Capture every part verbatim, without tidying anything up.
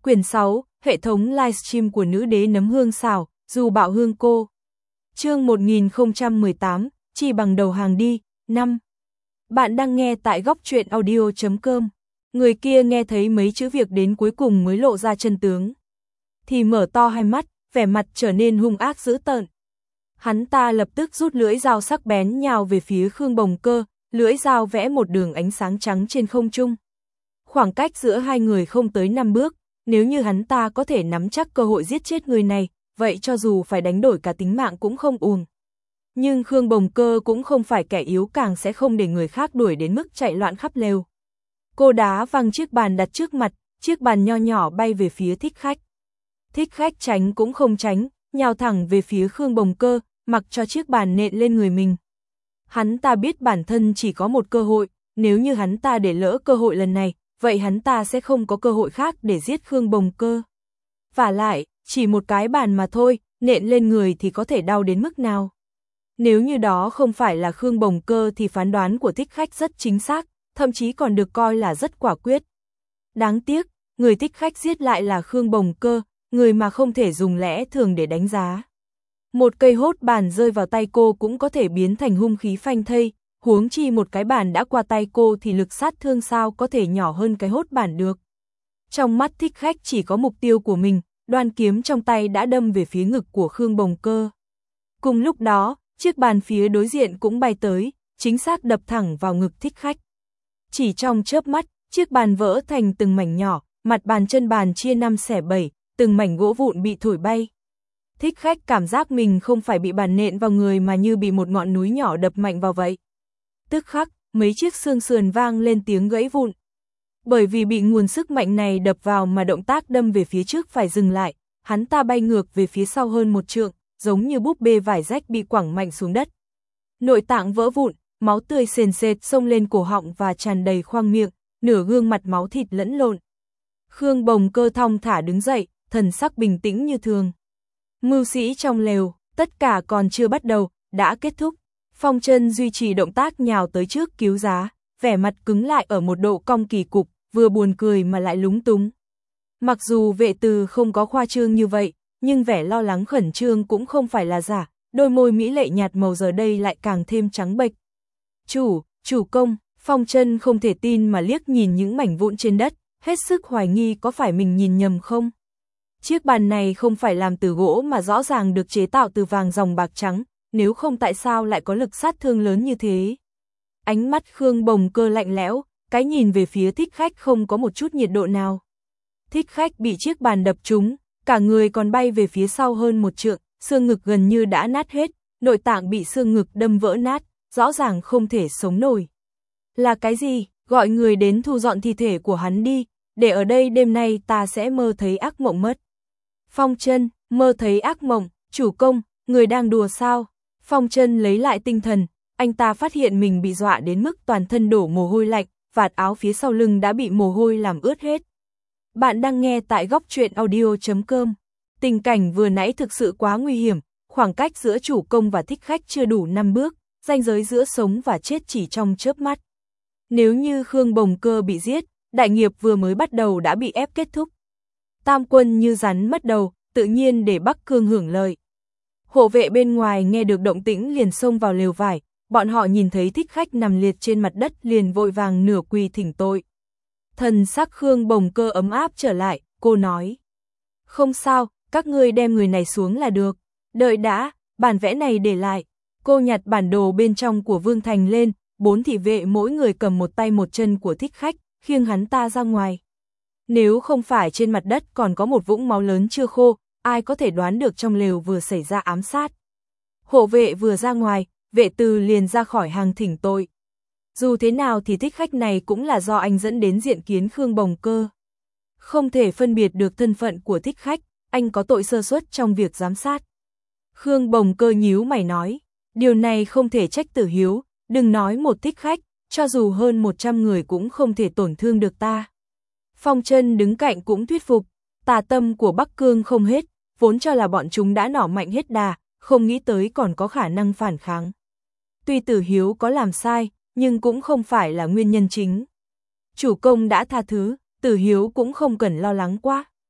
Quyển sáu, hệ thống livestream của nữ đế nấm hương xào, dù bạo hương cô. Chương một nghìn không trăm mười tám, chỉ bằng đầu hàng đi, năm. Bạn đang nghe tại góc truyện audio chấm com. Người kia nghe thấy mấy chữ việc đến cuối cùng mới lộ ra chân tướng. Thì mở to hai mắt, vẻ mặt trở nên hung ác dữ tợn. Hắn ta lập tức rút lưỡi dao sắc bén nhào về phía Khương Bồng Cơ, lưỡi dao vẽ một đường ánh sáng trắng trên không trung. Khoảng cách giữa hai người không tới năm bước, nếu như hắn ta có thể nắm chắc cơ hội giết chết người này, vậy cho dù phải đánh đổi cả tính mạng cũng không uổng. Nhưng Khương Bồng Cơ cũng không phải kẻ yếu, càng sẽ không để người khác đuổi đến mức chạy loạn khắp lều. Cô đá văng chiếc bàn đặt trước mặt, chiếc bàn nho nhỏ bay về phía thích khách. Thích khách tránh cũng không tránh, nhào thẳng về phía Khương Bồng Cơ, mặc cho chiếc bàn nện lên người mình. Hắn ta biết bản thân chỉ có một cơ hội, nếu như hắn ta để lỡ cơ hội lần này, vậy hắn ta sẽ không có cơ hội khác để giết Khương Bồng Cơ. Vả lại, chỉ một cái bàn mà thôi, nện lên người thì có thể đau đến mức nào. Nếu như đó không phải là Khương Bồng Cơ thì phán đoán của thích khách rất chính xác, thậm chí còn được coi là rất quả quyết. Đáng tiếc, người thích khách giết lại là Khương Bồng Cơ, người mà không thể dùng lẽ thường để đánh giá. Một cây hốt bàn rơi vào tay cô cũng có thể biến thành hung khí phanh thây, huống chi một cái bàn đã qua tay cô thì lực sát thương sao có thể nhỏ hơn cái hốt bàn được. Trong mắt thích khách chỉ có mục tiêu của mình, đoan kiếm trong tay đã đâm về phía ngực của Khương Bồng Cơ. Cùng lúc đó, chiếc bàn phía đối diện cũng bay tới, chính xác đập thẳng vào ngực thích khách. Chỉ trong chớp mắt, chiếc bàn vỡ thành từng mảnh nhỏ, mặt bàn chân bàn chia năm xẻ bảy, từng mảnh gỗ vụn bị thổi bay. Thích khách cảm giác mình không phải bị bàn nện vào người mà như bị một ngọn núi nhỏ đập mạnh vào vậy. Tức khắc, mấy chiếc xương sườn vang lên tiếng gãy vụn. Bởi vì bị nguồn sức mạnh này đập vào mà động tác đâm về phía trước phải dừng lại, hắn ta bay ngược về phía sau hơn một trượng, giống như búp bê vải rách bị quẳng mạnh xuống đất. Nội tạng vỡ vụn, máu tươi sền sệt xông lên cổ họng và tràn đầy khoang miệng, nửa gương mặt máu thịt lẫn lộn. Khương Bồng Cơ thong thả đứng dậy, thần sắc bình tĩnh như thường. Mưu sĩ trong lều, tất cả còn chưa bắt đầu, đã kết thúc. Phong Chân duy trì động tác nhào tới trước cứu giá, vẻ mặt cứng lại ở một độ cong kỳ cục, vừa buồn cười mà lại lúng túng. Mặc dù Vệ Từ không có khoa trương như vậy, nhưng vẻ lo lắng khẩn trương cũng không phải là giả, đôi môi mỹ lệ nhạt màu giờ đây lại càng thêm trắng bệch. Chủ, chủ công, Phong Chân không thể tin mà liếc nhìn những mảnh vụn trên đất, hết sức hoài nghi có phải mình nhìn nhầm không. Chiếc bàn này không phải làm từ gỗ mà rõ ràng được chế tạo từ vàng ròng bạc trắng, nếu không tại sao lại có lực sát thương lớn như thế. Ánh mắt Khương Bồng Cơ lạnh lẽo, cái nhìn về phía thích khách không có một chút nhiệt độ nào. Thích khách bị chiếc bàn đập trúng, cả người còn bay về phía sau hơn một trượng, xương ngực gần như đã nát hết, nội tạng bị xương ngực đâm vỡ nát, rõ ràng không thể sống nổi. Là cái gì? Gọi người đến thu dọn thi thể của hắn đi, để ở đây đêm nay ta sẽ mơ thấy ác mộng mất. Phong Chân, mơ thấy ác mộng, chủ công, người đang đùa sao? Phong Chân lấy lại tinh thần, anh ta phát hiện mình bị dọa đến mức toàn thân đổ mồ hôi lạnh, vạt áo phía sau lưng đã bị mồ hôi làm ướt hết. Bạn đang nghe tại góc truyện audio chấm com. Tình cảnh vừa nãy thực sự quá nguy hiểm, khoảng cách giữa chủ công và thích khách chưa đủ năm bước, ranh giới giữa sống và chết chỉ trong chớp mắt. Nếu như Khương Bồng Cơ bị giết, đại nghiệp vừa mới bắt đầu đã bị ép kết thúc. Tam quân như rắn mất đầu, tự nhiên để Bắc Cương hưởng lợi. Hộ vệ bên ngoài nghe được động tĩnh liền xông vào lều vải, bọn họ nhìn thấy thích khách nằm liệt trên mặt đất liền vội vàng nửa quỳ thỉnh tội. Thần sắc Khương Bồng Cơ ấm áp trở lại, cô nói. Không sao, các ngươi đem người này xuống là được. Đợi đã, bản vẽ này để lại. Cô nhặt bản đồ bên trong của Vương Thành lên, bốn thị vệ mỗi người cầm một tay một chân của thích khách, khiêng hắn ta ra ngoài. Nếu không phải trên mặt đất còn có một vũng máu lớn chưa khô, ai có thể đoán được trong lều vừa xảy ra ám sát. Hộ vệ vừa ra ngoài, Vệ Từ liền ra khỏi hàng thỉnh tội. Dù thế nào thì thích khách này cũng là do anh dẫn đến diện kiến Khương Bồng Cơ. Không thể phân biệt được thân phận của thích khách, anh có tội sơ suất trong việc giám sát. Khương Bồng Cơ nhíu mày nói, điều này không thể trách Tử Hiếu, đừng nói một thích khách, cho dù hơn một trăm người cũng không thể tổn thương được ta. Phong Chân đứng cạnh cũng thuyết phục, tà tâm của Bắc Cương không hết, vốn cho là bọn chúng đã nỏ mạnh hết đà, không nghĩ tới còn có khả năng phản kháng. Tuy Tử Hiếu có làm sai, nhưng cũng không phải là nguyên nhân chính. Chủ công đã tha thứ, Tử Hiếu cũng không cần lo lắng quá.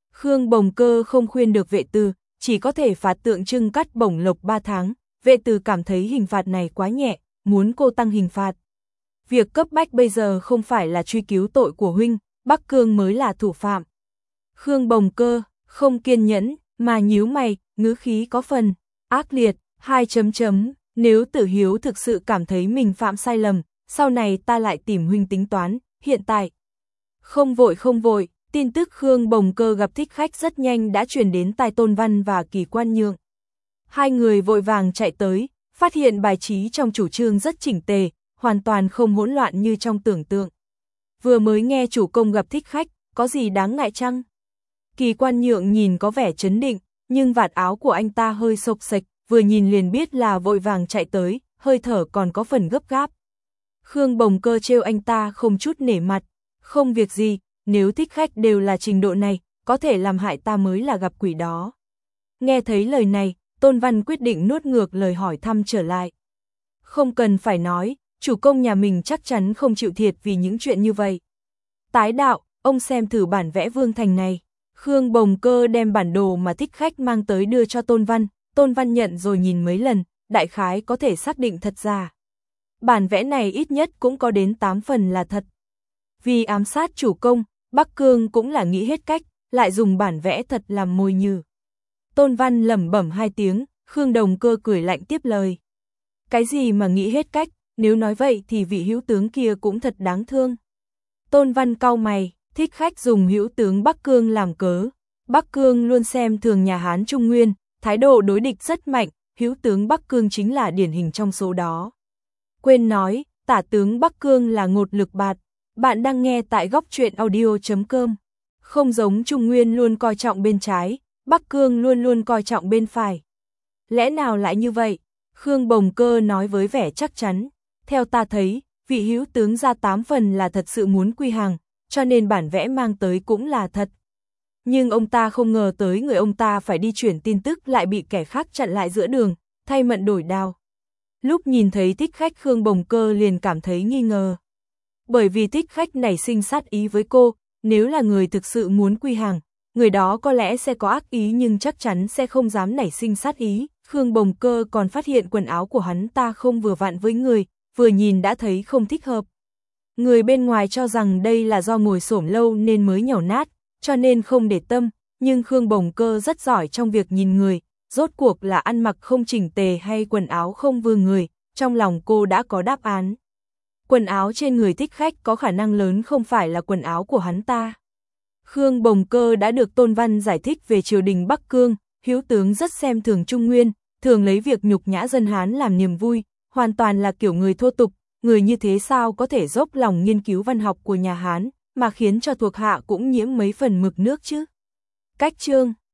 Khương Bồng Cơ không khuyên được vệ từ, chỉ có thể phạt tượng trưng cắt bổng lộc ba tháng, vệ từ cảm thấy hình phạt này quá nhẹ, muốn cô tăng hình phạt. Việc cấp bách bây giờ không phải là truy cứu tội của huynh, Bắc Cương mới là thủ phạm. Khương Bồng Cơ không kiên nhẫn, mà nhíu mày, ngữ khí có phần ác liệt, hai chấm chấm, nếu Tử Hiếu thực sự cảm thấy mình phạm sai lầm, sau này ta lại tìm huynh tính toán, hiện tại. Không vội không vội, tin tức Khương Bồng Cơ gặp thích khách rất nhanh đã truyền đến tai Tôn Văn và Kỳ Quan Nhượng. Hai người vội vàng chạy tới, phát hiện bài trí trong chủ trương rất chỉnh tề, hoàn toàn không hỗn loạn như trong tưởng tượng. Vừa mới nghe chủ công gặp thích khách, có gì đáng ngại chăng? Kỳ Quan Nhượng nhìn có vẻ trấn định, nhưng vạt áo của anh ta hơi xộc xệch, vừa nhìn liền biết là vội vàng chạy tới, hơi thở còn có phần gấp gáp. Khương Bồng Cơ trêu anh ta không chút nể mặt, không việc gì, nếu thích khách đều là trình độ này, có thể làm hại ta mới là gặp quỷ đó. Nghe thấy lời này, Tôn Văn quyết định nuốt ngược lời hỏi thăm trở lại. Không cần phải nói, chủ công nhà mình chắc chắn không chịu thiệt vì những chuyện như vậy. Tái đạo, ông xem thử bản vẽ Vương Thành này. Khương Bồng Cơ đem bản đồ mà thích khách mang tới đưa cho Tôn Văn, Tôn Văn nhận rồi nhìn mấy lần, đại khái có thể xác định thật giả. Bản vẽ này ít nhất cũng có đến tám phần là thật. Vì ám sát chủ công, Bắc Cương cũng là nghĩ hết cách, lại dùng bản vẽ thật làm mồi nhử. Tôn Văn lẩm bẩm hai tiếng, Khương Đồng Cơ cười lạnh tiếp lời. Cái gì mà nghĩ hết cách, nếu nói vậy thì vị hữu tướng kia cũng thật đáng thương. Tôn Văn cau mày, thích khách dùng hữu tướng Bắc Cương làm cớ. Bắc Cương luôn xem thường nhà Hán Trung Nguyên, thái độ đối địch rất mạnh, hữu tướng Bắc Cương chính là điển hình trong số đó. Quên nói, tả tướng Bắc Cương là Ngột Lực Bạt. Bạn đang nghe tại góc truyện audio chấm com. Không giống Trung Nguyên luôn coi trọng bên trái, Bắc Cương luôn luôn coi trọng bên phải. Lẽ nào lại như vậy? Khương Bồng Cơ nói với vẻ chắc chắn. Theo ta thấy, vị hữu tướng ra tám phần là thật sự muốn quy hàng, cho nên bản vẽ mang tới cũng là thật. Nhưng ông ta không ngờ tới người ông ta phải đi chuyển tin tức lại bị kẻ khác chặn lại giữa đường, thay mận đổi đao. Lúc nhìn thấy thích khách Khương Bồng Cơ liền cảm thấy nghi ngờ. Bởi vì thích khách nảy sinh sát ý với cô, nếu là người thực sự muốn quy hàng, người đó có lẽ sẽ có ác ý nhưng chắc chắn sẽ không dám nảy sinh sát ý. Khương Bồng Cơ còn phát hiện quần áo của hắn ta không vừa vặn với người, vừa nhìn đã thấy không thích hợp. Người bên ngoài cho rằng đây là do ngồi xổm lâu nên mới nhàu nát, cho nên không để tâm, nhưng Khương Bồng Cơ rất giỏi trong việc nhìn người, rốt cuộc là ăn mặc không chỉnh tề hay quần áo không vừa người, trong lòng cô đã có đáp án. Quần áo trên người thích khách có khả năng lớn không phải là quần áo của hắn ta. Khương Bồng Cơ đã được Tôn Văn giải thích về triều đình Bắc Cương, hữu tướng rất xem thường Trung Nguyên, thường lấy việc nhục nhã dân Hán làm niềm vui, hoàn toàn là kiểu người thô tục, người như thế sao có thể dốc lòng nghiên cứu văn học của nhà Hán, mà khiến cho thuộc hạ cũng nhiễm mấy phần mực nước chứ. Cách chương